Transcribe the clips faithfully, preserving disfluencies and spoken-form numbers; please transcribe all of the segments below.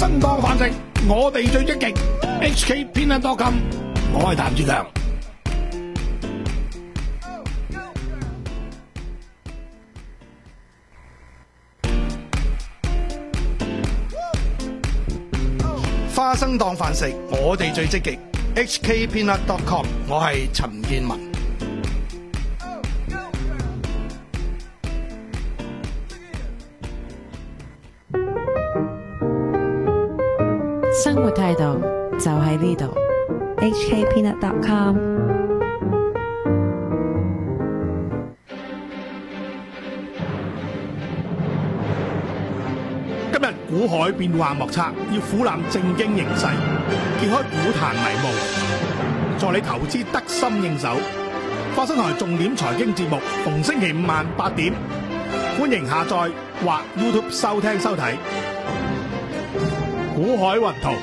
生當飯食，我哋最積極。H K Peanut dot com， 我係譚志強。花生當飯食，我哋最積極。H K Peanut dot com， 我係陳建文。 生活態度就喺呢度。 H K Peanut dot com。 今日股海變幻莫測，要俯瞰正經形勢，揭開股壇迷霧，助你投資得心應手。花生台重點財經節目，逢星期五晚八點，歡迎下載或 YouTube 收聽收睇。股海雲圖，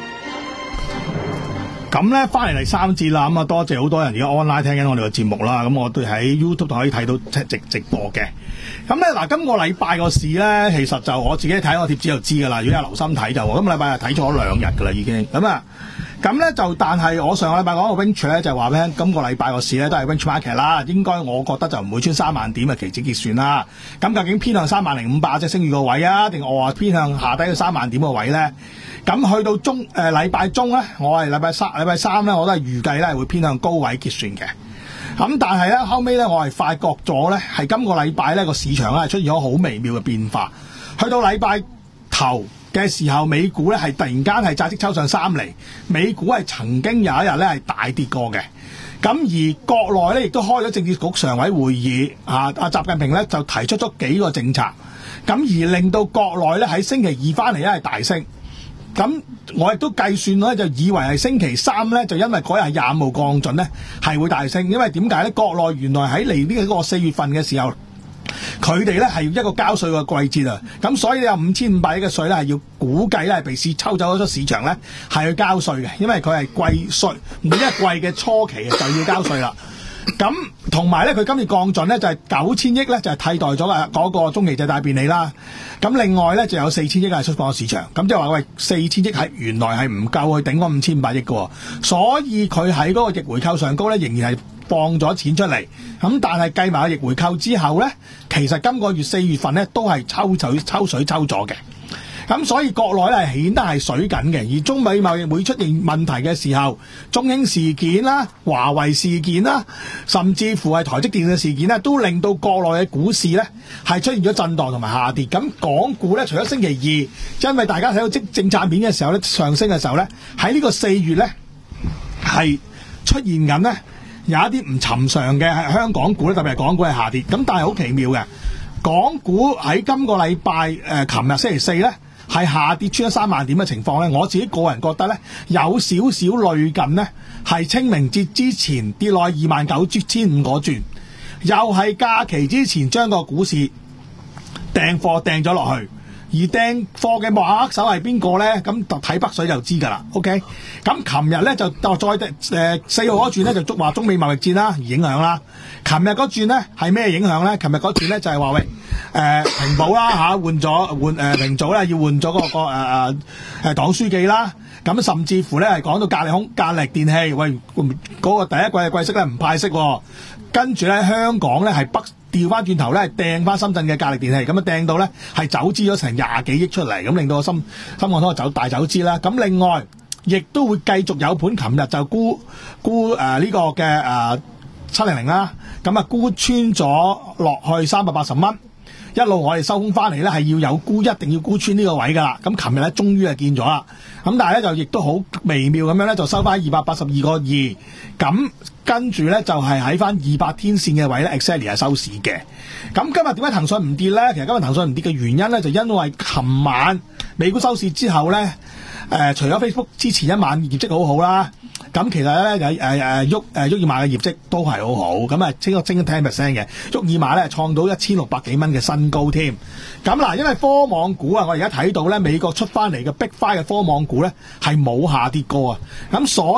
咁咧翻嚟第三節啦，咁啊多謝好多人而家 online 聽緊我哋嘅節目啦，咁我哋喺 YouTube 都可以睇到直直播嘅。咁咧嗱，今個禮拜個市咧，其實就我自己睇我貼紙就知噶啦。如果有留心睇就，今個禮拜係睇咗兩日噶啦已經。咁啊，咁咧就但係我上個禮拜講個 range 咧就話咧，今個禮拜個市咧都係 range market 啦，應該我覺得就唔會穿三萬點嘅期指結算啦。咁究竟偏向三萬零五百即係升譽個位啊，定我話偏向下低嘅三萬點個位咧？咁去到中誒禮拜中咧，我係禮拜三禮拜三咧，我都係預計咧係會偏向高位結算嘅。咁但係咧後尾咧，我係發覺咗咧，係今個禮拜咧個市場咧係出現咗好微妙嘅變化。去到禮拜頭嘅時候，美股咧係突然間係債息抽上三厘，美股係曾經有一日咧係大跌過嘅。咁而國內咧亦都開咗政治局常委會議，啊阿習近平咧就提出咗幾個政策，咁而令到國內咧喺星期二翻嚟咧係大升。咁我亦都計算咧，就以為係星期三咧，就因為嗰日廿五號降準咧係會大升，因為點解咧？國內原來喺嚟呢個四月份嘅時候，佢哋咧係一個交稅嘅季節啊，咁所以有五千五百億嘅稅咧係要估計咧係被市抽走咗市場咧係去交稅嘅，因為佢係季稅，每一季嘅初期就要交稅啦。咁同埋咧，佢今次降準咧就係九千億咧，就係替代咗嘅嗰個中期借貸便利啦。咁另外咧就有四千億係出放市場，咁即係話喂，四千億係原來係唔夠去頂嗰五千五百億嘅，所以佢喺嗰個逆回購上高咧仍然係放咗錢出嚟。咁但係計埋個逆回購之後咧，其實今個月四月份咧都係抽水抽水抽咗嘅。咁所以國內咧係顯得係水緊嘅，而中美貿易會出現問題嘅時候，中興事件啦、華為事件啦，甚至乎係台積電嘅事件咧，都令到國內嘅股市咧係出現咗震盪同埋下跌。咁港股咧，除咗星期二，因為大家睇到即政策面嘅時候咧上升嘅時候咧，喺呢個四月咧係出現緊咧有一啲唔尋常嘅係香港股咧，特別係港股係下跌。咁但係好奇妙嘅，港股喺今個禮拜誒，琴日星期四咧，係下跌穿咗三萬點嘅情況咧，我自己個人覺得咧有少少類近咧，係清明節之前跌落二萬九千五嗰轉，又係假期之前將個股市掟貨掟咗落去，而掟貨嘅幕後黑手係邊個咧？咁就睇北水就知㗎啦。OK，咁琴日咧就就再誒四號嗰轉咧就話中美貿易戰啦而影響啦。琴日嗰轉咧係咩影響咧？琴日嗰轉咧就係話喂。誒、呃、平保啦嚇，換咗換誒平組咧，要換咗嗰、那個誒誒誒黨書記啦。咁甚至乎咧係講到格力空格力電器，喂嗰、那個第一季嘅季息咧唔派息、哦，跟住咧香港咧係北調翻轉頭咧掟翻深圳嘅格力電器，咁啊掟到咧係走資咗成廿幾億出嚟，咁令到個深深港通走大走資啦。咁另外亦都會繼續有盤，琴日就沽沽誒呢個嘅誒七零零啦，咁啊沽穿咗落去三百八十蚊。一路我哋收工翻嚟咧，係要有沽，一定要沽穿呢個位噶啦。咁琴日咧，終於係見咗啦。咁但係咧，就亦都好微妙咁樣咧，就收翻二百八十二個二。咁跟住咧，就係喺翻二百天線嘅位咧 exactly 係收市嘅。咁今日點解騰訊唔跌咧？其實今日騰訊唔跌嘅原因咧，就因為琴晚美股收市之後咧，誒、呃、除咗 Facebook 之前一晚業績好好啦。咁其實咧誒誒誒沃誒沃爾瑪嘅業績都係好好，咁啊升咗升咗 ten percent 嘅，沃爾瑪咧創到一千六百幾蚊嘅新高添。咁嗱，因為科網股啊，我而家睇到咧美國出翻嚟嘅 Big Five嘅科網股咧係冇下跌過啊，咁所以咧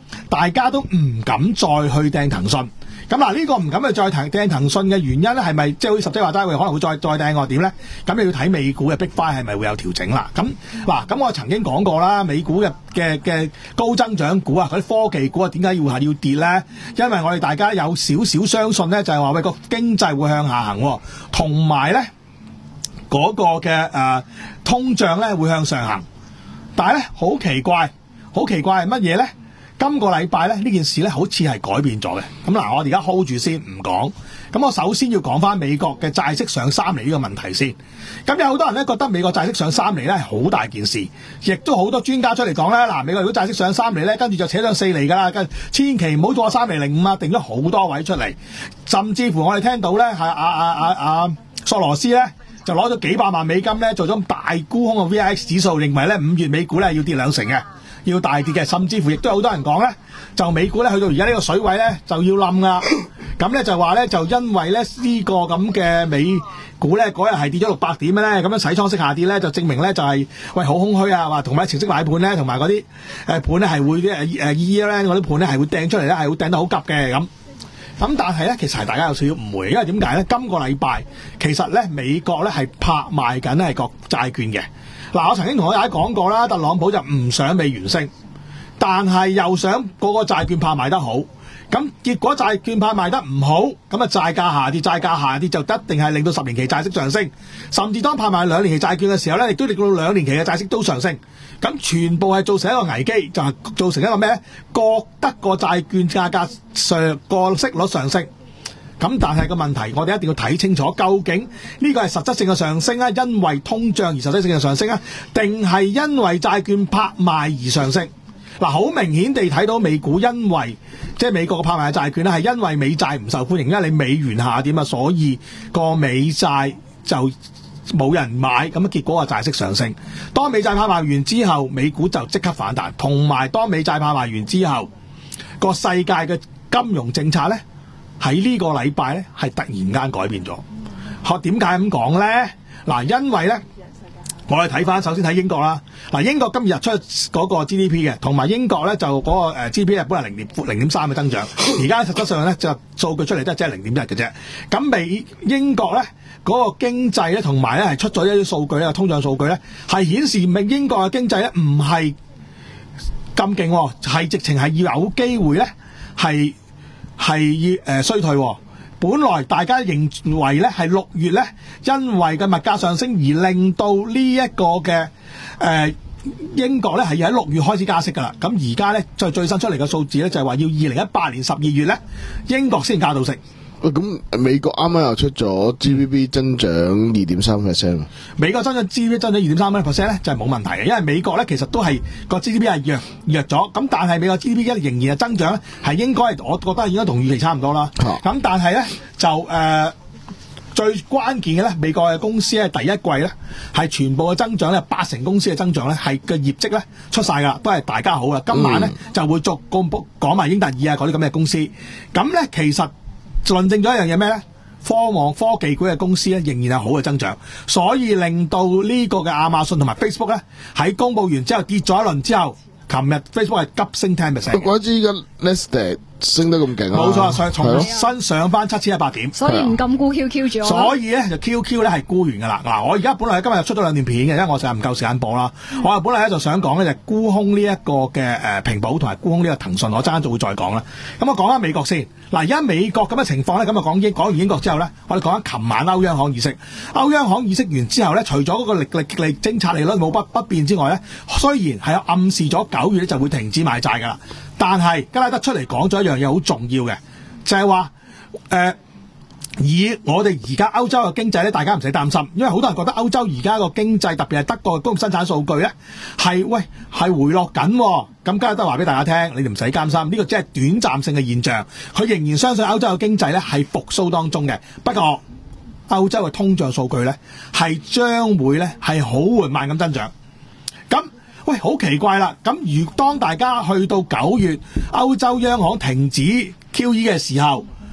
大家都唔敢再去掟騰訊。咁嗱，呢個唔敢去再掟騰訊嘅原因咧，係咪即係好似十姐話齋，會可能會再再掟我點咧？咁你要睇美股嘅 Big Five 係咪會有調整啦？咁嗱，咁我曾經講過啦，美股嘅嘅嘅高增長股啊，嗰啲科技股啊，點解要係要跌咧？因為我哋大家有少少相信咧，就係話喂個經濟會向下行，同埋咧嗰個嘅誒、呃、通脹咧會向上行。但係咧好奇怪，好奇怪係乜嘢咧？今個禮拜咧呢件事咧好似係改變咗嘅。咁嗱，我哋而家 hold 住先唔講。咁我首先要講翻美國嘅債息上三厘呢個問題先。咁有好多人咧覺得美國債息上三厘咧係好大件事，亦都好多專家出嚟講咧，嗱，美國如果債息上三厘咧，跟住就扯上四厘噶啦，跟千祈唔好做三厘零五啊，定咗好多位出嚟，甚至乎我哋聽到咧係阿阿阿阿索羅斯咧就攞咗幾百萬美金咧做咗大沽空嘅 V I X 指數，認為咧五月美股咧要跌兩成嘅。要大跌嘅，甚至乎亦都有好多人講咧，就美股咧去到而家呢個水位咧就要冧啦。咁咧就話咧就因為咧呢個咁嘅美股咧嗰日係跌咗六百點咧，咁樣洗倉式下跌咧就證明咧就係、是、喂好空虛啊，話同埋程式買盤咧同埋嗰啲誒盤咧係會誒誒 year 咧嗰啲盤咧係會掟出嚟咧係會掟得好急嘅咁。咁但係咧其實係大家有少少誤會，因為點解咧？今個禮拜其實咧美國咧係拍賣緊係國債券嘅。嗱，我曾經同大家講過啦，特朗普就唔想美元升，但係又想嗰個債券拍賣得好，咁結果債券拍賣得唔好，咁啊債價下跌，債價下跌就一定係令到十年期債息上升，甚至當拍賣兩年期債券嘅時候咧，亦都令到兩年期嘅債息都上升，咁全部係造成一個危機，就係、是、造成一個咩咧？覺得個債券價格上個息率上升。咁但係個問題，我哋一定要睇清楚，究竟呢個係實質性嘅上升啊，因為通脹而實質性嘅上升啊，定係因為債券拍賣而上升？嗱，好明顯地睇到美股因為即係美國嘅拍賣嘅債券咧，係因為美債唔受歡迎，因為你美元下跌啊，所以個美債就冇人買，咁結果個債息上升。當美債拍賣完之後，美股就即刻反彈，同埋當美債拍賣完之後，個世界嘅金融政策咧，喺呢個禮拜咧係突然間改變咗。學點解咁講咧？嗱，因為咧，我哋睇翻首先睇英國啦。嗱，英國今日出嗰個 G D P 嘅，同埋英國咧就嗰個誒 G D P 本來零點零點三嘅增長，而家實質上咧就數據出嚟都係即係零點一嘅啫。咁美英國咧嗰個經濟咧同埋咧係出咗一啲數據咧，通脹數據咧係顯示明英國嘅經濟咧唔係咁勁，係直情係要有機會咧係。係誒、呃、衰退、哦，本來大家認為咧係六月咧，因為嘅物價上升而令到呢一個嘅誒、呃、英國咧係要喺六月開始加息㗎啦。咁而家咧再最新出嚟嘅數字咧就係、是、話要二零一八年十二月咧，英國先加到息。 喂，咁美國啱啱又出咗 G D P 增長二點三 percent，美國增長 G D P 增長二點三 percent 咧就係、是、冇問題嘅，因為美國咧其實都係個 G D P 係弱弱咗，咁但係美國 G D P 一仍然係增長咧，係應該我覺得應該同預期差唔多啦。咁、啊、但係咧就誒、呃、最關鍵嘅咧，美國嘅公司咧第一季咧係全部嘅增長咧八成公司嘅增長咧係嘅業績咧出晒㗎啦，都係大家好啦。今晚咧、嗯、就會逐個講埋英特爾啊嗰啲咁嘅公司，咁咧其實。論證咗一樣嘢咩咧？科網科技股嘅公司咧仍然係好嘅增長，所以令到呢個嘅亞馬遜同埋 Facebook 咧喺公佈完之後跌咗一輪之後，琴日 Facebook 係急升十 percent。 怪之嘅 Nasdaq 升得咁勁啊！ 冇錯，上重新上翻七千一百點， 所以唔敢沽 Q Q 住。 所以咧就 Q Q 咧係沽完噶啦。嗱，我而家本來今日出咗兩段片嘅，因為我成日唔夠時間播啦。嗯、我啊本來咧就想講咧就沽空呢一個嘅誒平保同埋沽空呢個騰訊，我陣間就會再講啦。咁我講翻美國先。嗱，而家美國咁嘅情況咧，咁啊講英講完英國之後咧，我哋講緊琴晚歐央行議息。歐央行議息完之後咧，除咗嗰個利率利政策利率冇不不變之外咧，雖然係有暗示咗九月咧就會停止買債噶啦，但係吉拉德出嚟講咗一樣嘢好重要嘅，就係話誒以我哋而家歐洲嘅經濟咧，大家唔使擔心，因為好多人覺得歐洲而家個經濟特別係德國嘅工業生產數據咧係喂係回落緊、哦。咁吉拉德話俾大家聽，你哋唔使擔心，呢、這個只係短暫性嘅現象。佢仍然相信歐洲嘅經濟咧係復甦當中嘅。不過歐洲嘅通脹數據咧係將會咧係好緩慢咁增長。咁喂好奇怪啦！咁如當大家去到九月，歐洲央行停止 Q E 嘅時候，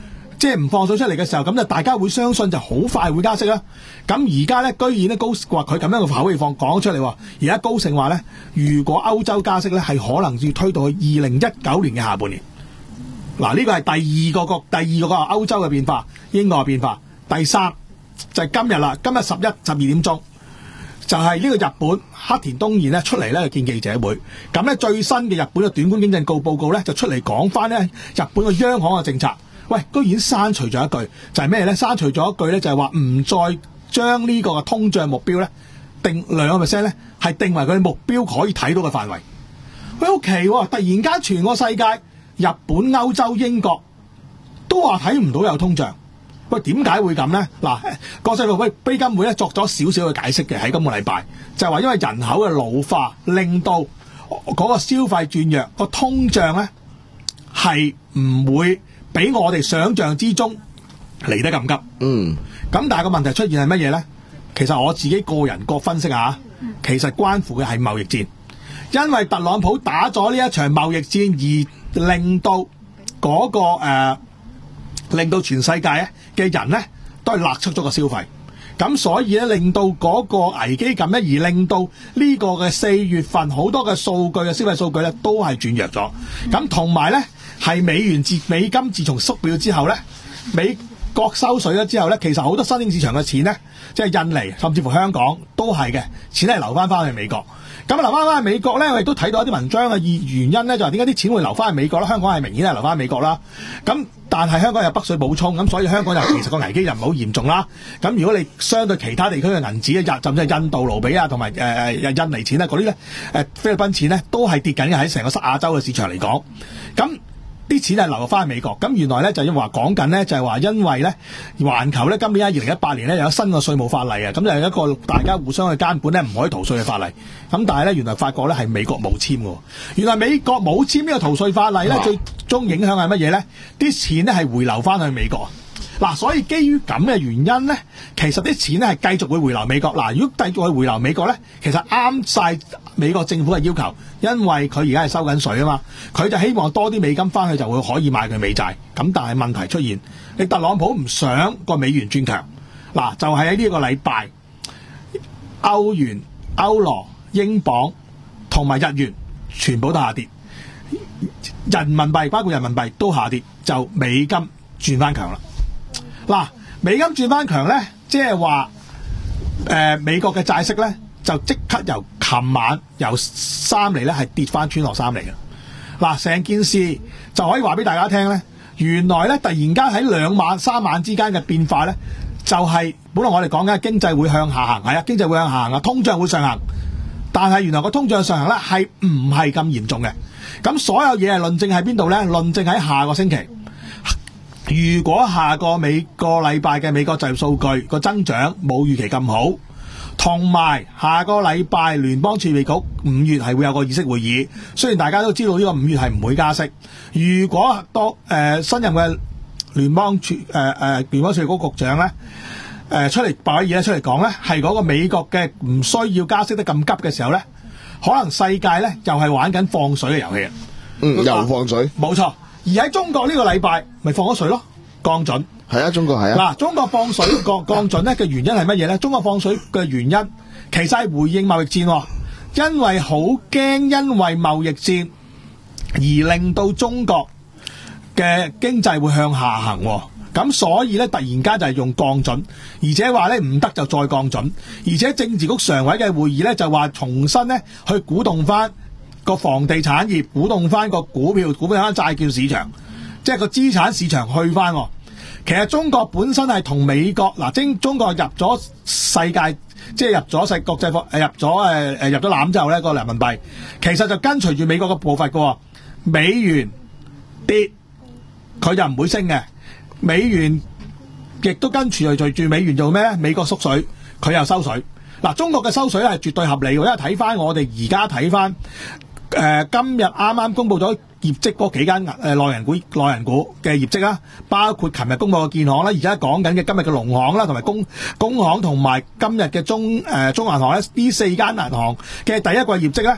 即係唔放水出嚟嘅時候，咁就大家會相信就好快會加息啦。咁而家咧，居然咧高話佢咁樣嘅口氣放講出嚟喎。而家高盛話咧，如果歐洲加息咧，係可能要推到去二零一九年嘅下半年。嗱，呢個係第二個個第二個個歐洲嘅變化，英國嘅變化。第三就係、是、今日啦，今日十一十二點鐘。就係呢個日本黑田東彥咧出嚟咧見記者會，咁咧最新嘅日本嘅短觀經濟報報告咧就出嚟講翻咧日本嘅央行嘅政策，喂，居然刪除咗一句，就係咩咧？刪除咗一句咧就係話唔再將呢個嘅通脹目標咧定兩個 percent 咧，係定為佢目標可以睇到嘅範圍。喂，好奇喎！突然間全個世界，日本、歐洲、英國都話睇唔到有通脹。喂，點解會咁呢？嗱，國際貨幣基金會咧作咗少少嘅解釋嘅喺今個禮拜，就係話因為人口嘅老化，令到嗰個消費轉弱，個通脹咧係唔會比我哋想象之中嚟得咁急。 嗯。 咁但係個問題出現係乜嘢呢？其實我自己個人個分析下，其實關乎嘅係貿易戰，因為特朗普打咗呢一場貿易戰，而令到嗰、嗰個誒。呃令到全世界咧嘅人咧都係勒出咗個消費，咁所以咧令到嗰個危機感咧，而令到呢個嘅四月份好多嘅數據嘅消費數據咧都係轉弱咗。咁同埋咧係美元自美金自從縮表之後咧，美國收水咗之後咧，其實好多新興市場嘅錢咧，即係印尼甚至乎香港都係嘅錢係流翻翻去美國。咁留翻翻去美國咧，我亦都睇到一啲文章嘅原因咧，就係點解啲錢會流翻去美國啦？香港係明顯係流翻去美國啦。咁但係香港有北水補充，咁所以香港又其實個危機又唔係好嚴重啦。咁如果你相對其他地區嘅銀紙啊，甚至係印度盧比啊，同埋誒誒印尼錢啊嗰啲咧，誒菲律賓錢咧都係跌緊嘅，喺成個西亞洲嘅市場嚟講。咁啲錢係流翻去美國，咁原來咧就因為話講緊咧，就係話因為咧環球咧今年喺二零一八年咧有新嘅稅務法例啊，咁就係一個大家互相去監管咧唔可以逃稅嘅法例。咁但係咧原來發覺咧係美國冇簽嘅，原來美國冇簽呢個逃稅法例咧，最終影響係乜嘢咧？啲錢咧係回流翻去美國。嗱，所以基於咁嘅原因咧，其實啲錢咧係繼續會回流美國。嗱，如果繼續去回流美國咧，其實啱晒美國政府嘅要求，因為佢而家係收緊水啊嘛，佢就希望多啲美金翻去就會可以買佢美債。咁但係問題出現，你特朗普唔想個美元轉強，嗱就係喺呢個禮拜，歐元、歐羅、英鎊同埋日元全部都下跌，人民幣包括人民幣都下跌，就美金轉翻強啦。嗱，美金轉翻強咧，即係話誒美國嘅債息咧就即刻由琴晚由三厘咧係跌翻穿落三厘嘅。嗱，成件事就可以話俾大家聽咧，原來咧突然間喺兩晚三晚之間嘅變化咧，就係、是、本來我哋講緊經濟會向下行，係啊，經濟會向下行啊，通脹會上行，但係原來個通脹上行咧係唔係咁嚴重嘅。咁所有嘢係論證喺邊度咧？論證喺下個星期。如果下個美個禮拜嘅美國就業數據個增長冇預期咁好，同埋下個禮拜聯邦儲備局五月係會有個議息會議，雖然大家都知道呢個五月係唔會加息。如果當誒、呃、新任嘅聯邦儲誒誒聯邦儲備局局長咧誒、呃、出嚟擺嘢咧出嚟講咧，係嗰個美國嘅唔需要加息得咁急嘅時候咧，可能世界咧又係玩緊放水嘅遊戲啊！ 嗯，又放水， 冇錯。而喺中國呢個禮拜咪放咗水咯，降準。 係啊，中國係啊。 嗱，中國放水降降準咧嘅原因係乜嘢咧？中國放水嘅原因其實係回應貿易戰，因為好驚因為貿易戰而令到中國嘅經濟會向下行，咁所以咧突然間就係用降準，而且話咧唔得就再降準，而且政治局常委嘅會議咧就話重新咧去鼓動翻個房地產業，鼓動翻個股票、股票翻債券市場，即係個資產市場去翻。其實中國本身係同美國嗱，中中國入咗世界，即係入咗世國際貨誒入咗誒誒入咗籃之後咧，個人民幣其實就跟隨住美國嘅步伐嘅。美元跌，佢就唔會升嘅；美元亦都跟隨隨住美元做咩咧？美國縮水，佢又收水。嗱，中國嘅收水係絕對合理嘅，因為睇翻我哋而家睇翻。誒、呃、今日啱啱公布咗業績嗰幾間誒內銀股內銀股嘅業績啦，包括琴日公布嘅建行啦，而家講緊嘅今日嘅農行啦，同埋工工行同埋今日嘅中誒、呃、中銀行咧，呢四間銀行嘅第一季業績咧，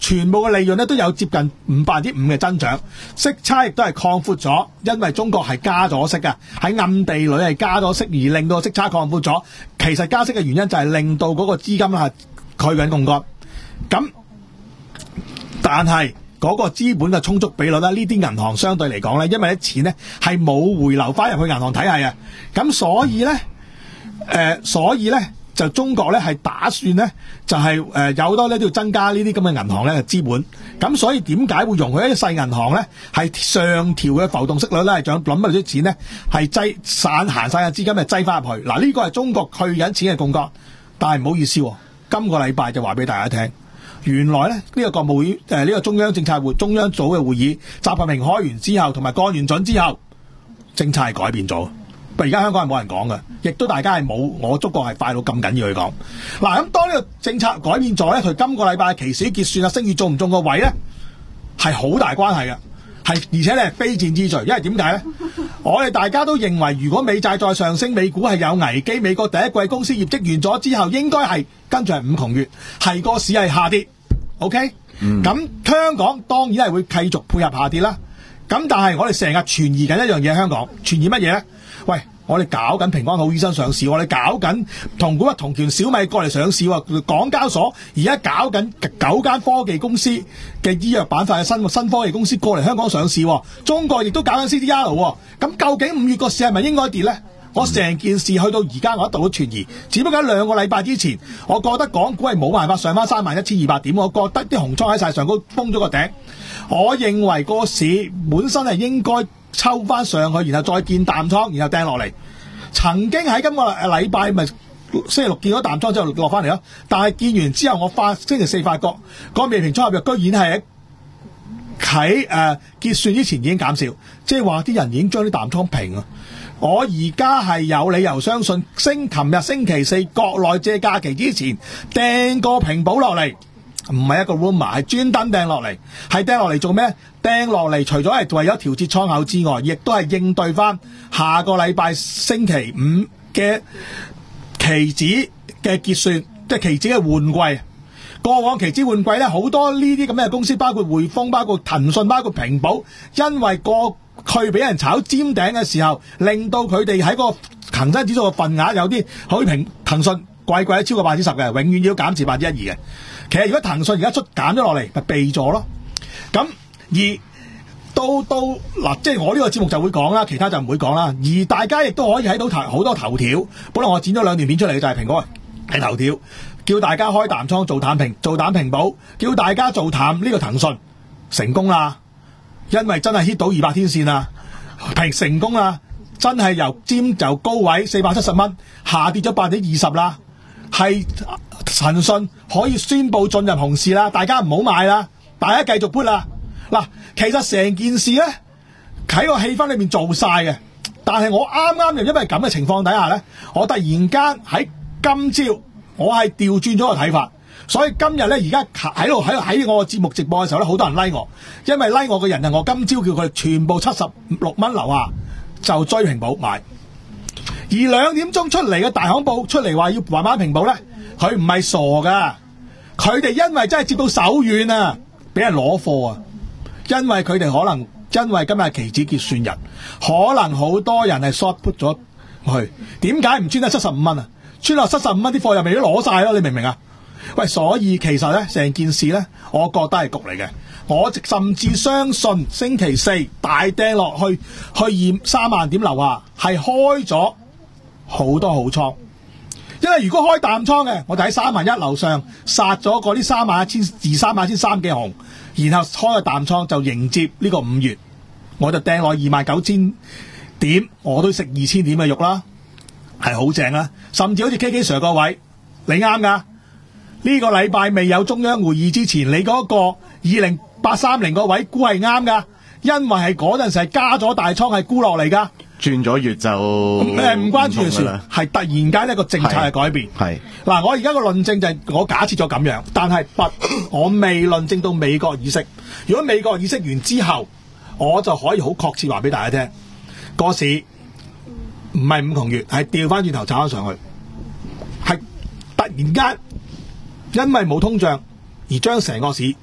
全部嘅利潤咧都有接近五百分之五嘅增長，息差亦都係擴闊咗，因為中國係加咗息嘅，喺暗地裏係加咗息而令到息差擴闊咗。其實加息嘅原因就係令到嗰個資金係去緊槓桿，咁但係嗰個資本嘅充足比率咧，呢啲銀行相對嚟講咧，因為啲錢咧係冇回流翻入去銀行體系啊，咁所以咧，誒、呃，所以咧。就中國咧係打算咧就係、是、誒、呃、有好多咧都要增加呢啲咁嘅銀行咧嘅資本，咁所以點解會容許一啲細銀行咧係上調嘅浮動息率咧係想諗乜啲錢咧係擠散行晒嘅資金係擠翻入去。嗱，呢個係中國去緊錢嘅槓桿，但係唔好意思、哦，今個禮拜就話俾大家聽，原來咧呢、這個國務院誒呢、呃這個中央政策會中央組嘅會議，習近平開完之後同埋降完準之後，政策係改變咗。而家香港係冇人講嘅，亦都大家係冇我中國係快到咁緊要去講。嗱，咁當呢個政策改變咗咧，佢今個禮拜期市結算啊，升月中唔中個位咧係好大關係嘅，係而且咧係非戰之罪。因為點解咧？我哋大家都認為，如果美債再上升，美股係有危機。美國第一季公司業績完咗之後，應該係跟住係五窮月，係個市係下跌。OK，咁、嗯、香港當然係會繼續配合下跌啦。咁但係我哋成日存疑緊一樣嘢，香港存疑乜嘢咧？喂，我哋搞緊平安好醫生上市，我哋搞緊同股不同權小米過嚟上市喎，港交所而家搞緊九間科技公司嘅醫藥板塊嘅新新科技公司過嚟香港上市，中國亦都搞緊 C D R 喎。咁究竟五月個市係咪應該跌呢？我成件事去到而家我一度都存疑，只不過喺兩個禮拜之前，我覺得港股係冇辦法上翻三萬一千二百點，我覺得啲紅倉喺晒上高封咗個頂。我認為個市本身係應該抽翻上去，然後再見淡倉，然後掟落嚟。曾經喺今個禮拜咪星期六見咗淡倉之後落翻嚟咯，但係見完之後，我發星期四發覺個未平倉合約居然係喺誒結算之前已經減少，即係話啲人已經將啲淡倉平啊！我而家係有理由相信，星琴日星期四國內借假期之前掟個平保落嚟，唔係一個 rumor， 係專登掟落嚟，係掟落嚟做咩？掟落嚟除咗係為咗調節倉口之外，亦都係應對翻下個禮拜星期五嘅期指嘅結算，即係期指嘅換季。過往期指換季咧，好多呢啲咁嘅公司，包括匯豐、包括騰訊、包括平保，因為過去俾人炒尖頂嘅時候，令到佢哋喺個恒生指數嘅份額有啲好似平騰訊季季都超過百分之十嘅，永遠要減持百分之一二嘅。其實如果騰訊而家出減咗落嚟，咪避咗咯。咁而到到嗱，即係我呢個節目就會講啦，其他就唔會講啦。而大家亦都可以睇到頭好多頭條，本來我剪咗兩段片出嚟就係蘋果係頭條，叫大家開淡倉做淡平做淡平保，叫大家做淡呢個騰訊成功啦，因為真係 hit 到二百天線啦，平成功啦，真係由尖由高位四百七十蚊下跌咗百分之二十啦，係騰訊可以宣布進入熊市啦，大家唔好買啦，大家繼續 put 啦。嗱，其實成件事咧喺個氣氛裏面做晒嘅，但係我啱啱又因為咁嘅情況底下咧，我突然間喺今朝我係調轉咗個睇法，所以今日咧而家喺度喺喺我個節目直播嘅時候咧，好多人拉、like、我，因為拉、like、我嘅人係我今朝叫佢哋全部七十六蚊樓下就追平保買，而兩點鐘出嚟嘅大行報出嚟話要還翻平保咧，佢唔係傻噶，佢哋因為真係接到手軟啊，俾人攞貨啊！因為佢哋可能因為今日期指結算日，可能好多人係 short put 咗去。點解唔穿得七十五蚊啊？穿落七十五蚊啲貨又未都攞晒咯，你明唔明啊？喂，所以其實咧成件事咧，我覺得係局嚟嘅。我甚至相信星期四大掟落去去二三萬點樓下係開咗好多好倉。因為如果開淡倉嘅，我就喺三萬一樓上殺咗嗰啲三萬一千二、三萬一千三嘅紅，然後開個淡倉就迎接呢個五月，我就掟落二萬九千點，我都食二千點嘅肉啦，係好正啦。甚至好似 K K Sir 個位，你啱噶。呢個禮拜未有中央會議之前，你嗰個二零八三零個位估係啱噶，因為係嗰陣時係加咗大倉係沽落嚟噶。 轉咗月就誒唔關轉嘅事，係突然間一個政策嘅改變。係嗱，我而家個論證就係我假設咗咁樣，但係不，我未論證到美國議息。如果美國議息完之後，我就可以好確切話俾大家聽，個市唔係五窮月，係調翻轉頭炒翻上去，係突然間因為冇通脹而將成個市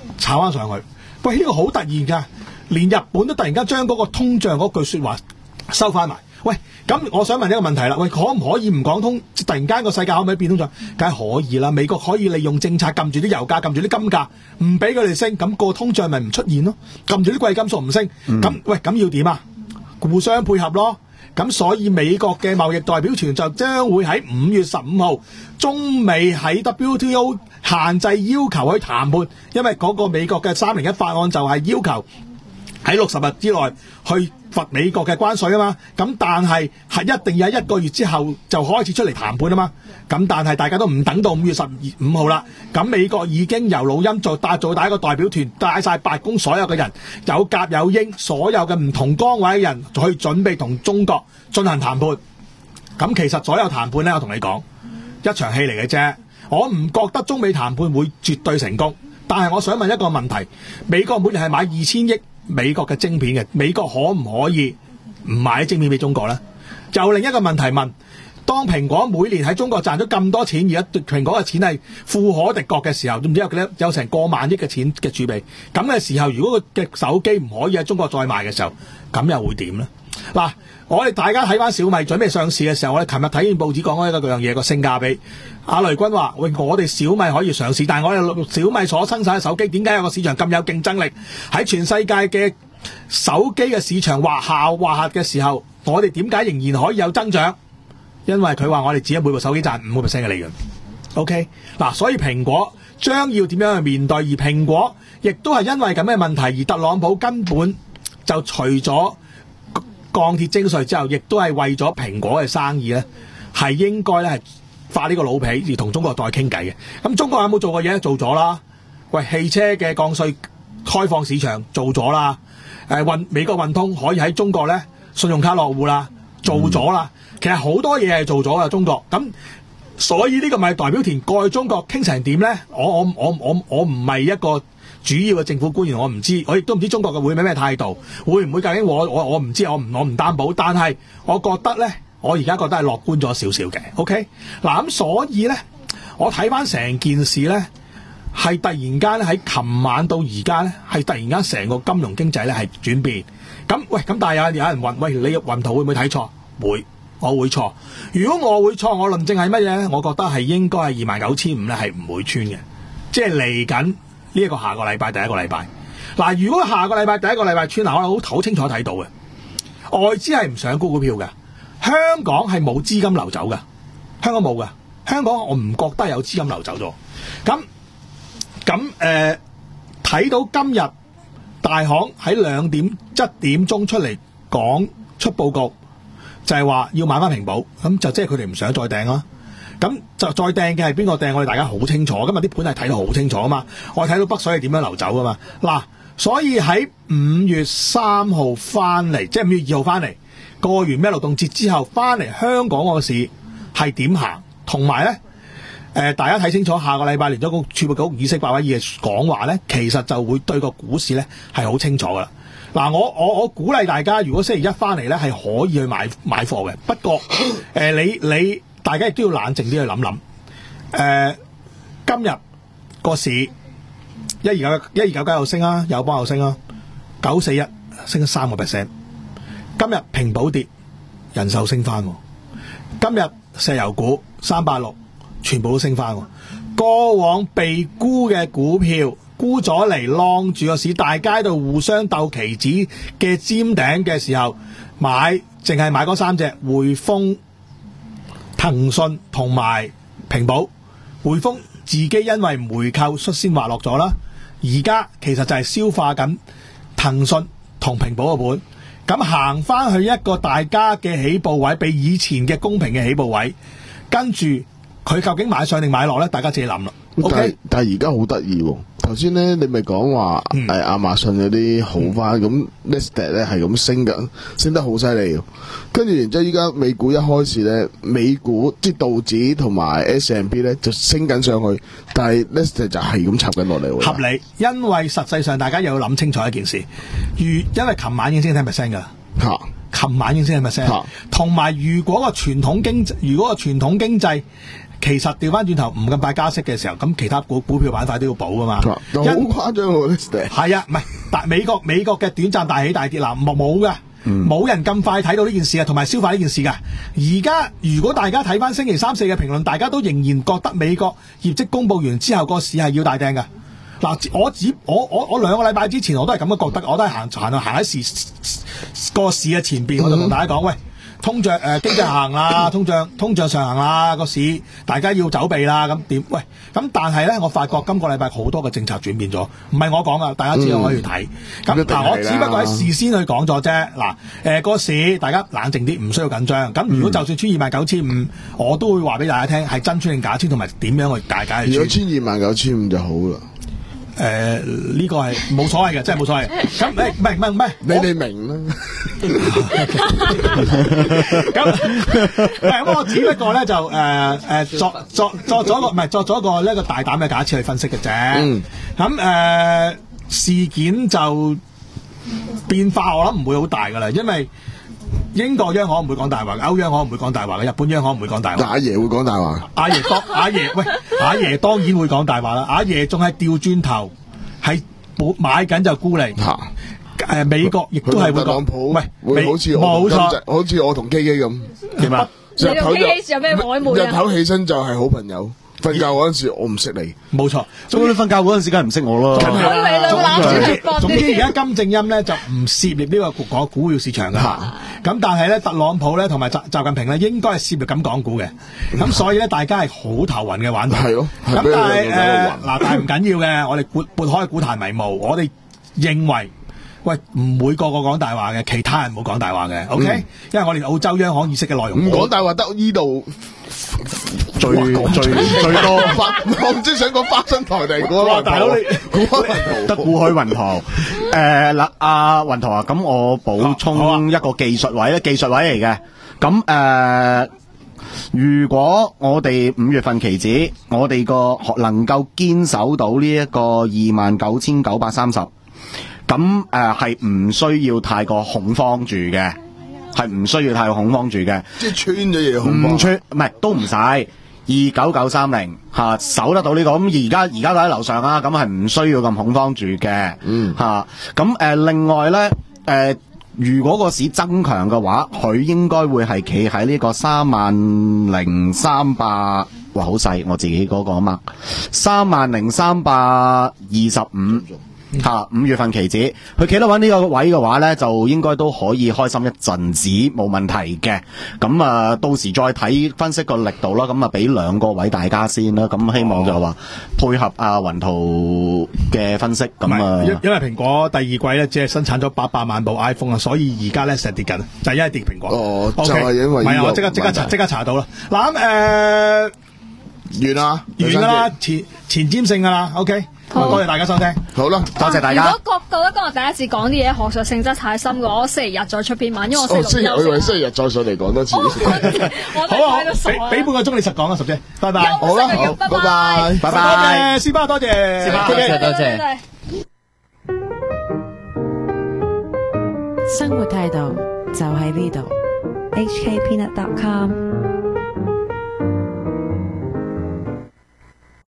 炒翻上去。喂，呢個好突然㗎，連日本都突然間將嗰個通脹嗰句説話收翻埋。喂，咁我想問一個問題啦，喂，可唔可以唔講通？突然間個世界可唔可以變通脹？梗係可以啦，美國可以利用政策撳住啲油價，撳住啲金價，唔俾佢哋升，咁、個通脹咪唔出現咯？撳住啲貴金屬唔升，咁、嗯、喂，咁要點啊？互相配合咯。咁所以美國嘅貿易代表團就將會喺五月十五號中美喺 W T O 限制要求去談判，因為嗰個美國嘅三零一法案就係要求喺六十日之內去罰美國嘅關稅啊嘛，咁但係係一定要喺一個月之後就開始出嚟談判啊嘛，咁但係大家都唔等到五月十五號啦，咁美國已經由老欽做帶做帶一個代表團，帶晒白宮所有嘅人，有甲有英，所有嘅唔同崗位嘅人去準備同中國進行談判。咁其實所有談判呢，我同你講一場戲嚟嘅啫，我唔覺得中美談判會絕對成功，但係我想問一個問題，美國每年係買二千億美國嘅晶片嘅，美國可唔可以唔買晶片俾中國呢？又另一個問題問，當蘋果每年喺中國賺咗咁多錢，而家蘋果嘅錢係富可敵國嘅時候，唔知有幾多有成過萬億嘅錢嘅儲備，咁嘅時候，如果佢嘅手機唔可以喺中國再賣嘅時候，咁又會點呢？嗱，我哋大家睇翻小米準備上市嘅時候，我哋琴日睇完報紙講開一個樣嘢，個性價比。阿雷軍話：喂，我哋小米可以上市，但係我哋小米所生產嘅手機點解有個市場咁有競爭力？喺全世界嘅手機嘅市場話下話下嘅時候，我哋點解仍然可以有增長？因為佢話我哋只係每部手機賺五個 percent 嘅利潤。OK， 嗱，所以蘋果將要點樣去面對？而蘋果亦都係因為咁嘅問題，而特朗普根本就除咗鋼鐵徵稅之後，亦都係為咗蘋果嘅生意咧，係應該咧係發呢個老皮而同中國再傾偈嘅。咁中國有冇做過嘢？做咗啦。喂，汽車嘅降稅開放市場做咗啦。誒運美國運通可以喺中國咧信用卡落戶啦，做咗啦。嗯、其實好多嘢係做咗嘅中國。咁所以呢個咪代表團過去中國傾成點咧？我我我我我唔係一個主要嘅政府官員，我唔知，我亦都唔知中國嘅會咩咩態度，會唔會究竟我我我唔知，我唔我唔擔保。但係我覺得咧，我而家覺得係樂觀咗少少嘅。OK， 嗱咁所以咧，我睇翻成件事咧，係突然間咧喺琴晚到而家咧，係突然間成個金融經濟咧係轉變。咁喂，咁但係有有人問，喂，你雲圖會唔會睇錯？會，我會錯。如果我會錯，我論證係乜嘢咧？我覺得係應該係二萬九千五咧，係唔會穿嘅，即係嚟緊。呢一個下個禮拜第一個禮拜，嗱，如果下個禮拜第一個禮拜穿，嗱，我好好清楚睇到嘅，外資係唔想沽股票嘅，香港係冇資金流走嘅，香港冇嘅，香港我唔覺得有資金流走咗。咁咁誒，睇到今日大行喺兩點一點鐘出嚟講出報告，就係話要買翻平保，咁就即係佢哋唔想再訂啦。咁就再掟嘅係邊個掟？我哋大家好清楚，今日啲盤係睇到好清楚啊嘛！我睇到北水係點樣流走噶嘛？嗱，所以喺五月三號翻嚟，即係五月二號翻嚟，過完咩勞動節之後翻嚟香港個市係點行？同埋咧，誒大家睇清楚，下個禮拜聯儲局儲備局議息鮑威爾嘅講話咧，其實就會對個股市咧係好清楚噶啦。嗱，我我我鼓勵大家，如果星期一翻嚟咧係可以去買買貨嘅，不過誒、呃、你你。大家亦都要冷靜啲去諗諗，誒、呃，今日個市一二九一二九九又升啊，友邦又升啊，九四一升咗三個 percent。今日平保跌，人壽升翻。今日石油股三八六全部都升翻。過往被沽嘅股票沽咗嚟晾住個市，大家喺度互相鬥期指嘅尖頂嘅時候買，淨係買嗰三隻匯豐、騰訊同埋平保。匯豐自己因為回購率先滑落咗啦，而家其實就係消化緊騰訊同平保嘅本，咁行翻去一個大家嘅起步位，比以前嘅公平嘅起步位，跟住佢究竟買上定買落呢？大家自己諗啦。 但係 OK， 但係而家好得意喎。頭先咧，你咪講話誒亞馬遜嗰啲好翻，咁 Nasdaq 咧係咁升緊，升得好犀利。跟住然之後，依家美股一開始咧，美股即係道指同埋 S and P 咧就升緊上去，但係 Nasdaq 就係咁插緊落嚟。 合理，因為實際上大家又要諗清楚一件事，如因為琴晚已經升ten percent噶啦，嚇，琴晚已經升ten percent，同埋如果個傳統經濟，如果個傳統經濟其實調翻轉頭唔咁快加息嘅時候，咁其他股股票板塊都要補噶嘛。 好誇張喎 listed。 係啊，唔係，但美國美國嘅短暫大起大跌嗱冇冇㗎。冇、嗯、人咁快睇到呢件事啊，同埋消化呢件事噶。而家如果大家睇翻星期三四嘅評論，大家都仍然覺得美國業績公佈完之後個市係要大掟噶。嗱，我只我我我兩個禮拜之前我都係咁樣覺得，我都係行行行喺市個市嘅前邊，我就同大家講，喂，通脹誒、呃、經濟下行啦，通脹通脹上行啦，個市大家要走避啦，咁點？喂，咁但係咧，我發覺今個禮拜好多嘅政策轉變咗，唔係我講啊，大家只可以睇。咁嗱，我只不過係事先去講咗啫。嗱，誒個市大家冷靜啲，唔需要緊張。咁如果就算穿二萬九千五，我都會話俾大家聽係真穿定假穿，同埋點樣去解解。 如果穿二萬九千五就好啦。 誒、呃，呢、這個係冇所謂嘅，真係冇所謂。咁誒，唔係唔係唔係， 你哋明啦。 咁咁，我只不過咧就誒誒、呃、作作作咗個唔係作咗個呢個大膽嘅假設去分析嘅啫。咁、嗯、誒、呃、事件就變化，我諗唔會好大噶啦，因為英國央行唔會講大話，歐央行唔會講大話嘅，日本央行唔會講大話。 阿爺會講大話。 阿爺當阿爺喂，阿爺當然會講大話啦。阿爺仲係調轉頭，係買緊就沽嚟。嚇！誒，美國亦都係會講，喂， 會好似我冇錯，好似我同基基咁。點啊？ 你同基基有咩曖昧啊？ 日頭起身就係好朋友。瞓覺嗰陣時，我唔識你， 冇錯。 咁你瞓覺嗰陣時，梗係唔識我咯。 總之而家金正恩咧就唔涉獵呢個港股票市場噶。咁但係咧，特朗普咧同埋習習近平咧，應該係涉獵緊港股嘅。咁所以咧，大家係好頭暈嘅玩法。係咯。咁但係誒嗱，但係唔緊要嘅，我哋撥撥開股壇迷霧，我哋認為。喂，唔會個個講大話嘅，其他人唔好講大話嘅 ，OK？、嗯、因為我哋澳洲央行意識嘅內容， 唔講大話得呢度最最最多花，我唔知想講花生台定估哇，大佬你估開雲圖， 得估開雲圖。誒嗱，阿雲圖啊，咁我補充一個技術位咧，技術位嚟嘅。咁誒、呃，如果我哋五月份期指，我哋個能夠堅守到呢一個二萬九千九百三十。咁誒係唔需要太過恐慌住嘅，係唔需要太過恐慌住嘅。 即係穿咗嘢恐慌。唔穿，唔係都唔使。二九九三零嚇守得到呢、這個，咁而家而家都喺樓上啦，咁係唔需要咁恐慌住嘅。嗯嚇，咁、呃、另外咧誒、呃，如果個市增強嘅話，佢應該會係企喺呢個三萬零三百，哇好細，我自己嗰個啊嘛，三萬零三百二十五。吓，五月份期指，佢企得穩呢個位嘅話咧，就應該都可以開心一陣子，冇問題嘅。咁啊，到時再睇分析個力度啦。咁啊，俾兩個位大家先啦。咁希望就話配合阿雲圖嘅分析。咁啊， 因為蘋果第二季咧只係生產咗八百萬部 iPhone 啊，所以而家咧成日跌緊，就係、是、因為跌蘋果。 哦， okay, 就係因為呢個問題。唔係啊，我即刻即刻查即刻查到啦。嗱咁誒， 完啦， 完啦，前前瞻性噶啦。OK。多謝大家收聽， 好啦， 多謝大家。 如果覺得今日第一次講啲嘢學術性質太深嘅，我星期日再出篇文，因為我星期六我以為星期日再上嚟講多次。 我好啊，俾俾半個鐘你實講啊，十姐，拜拜。 好啦，好，拜拜， 拜拜。 斯巴多謝， 斯巴多謝，多謝。 生活態度就喺呢度。 H K Peanut dot com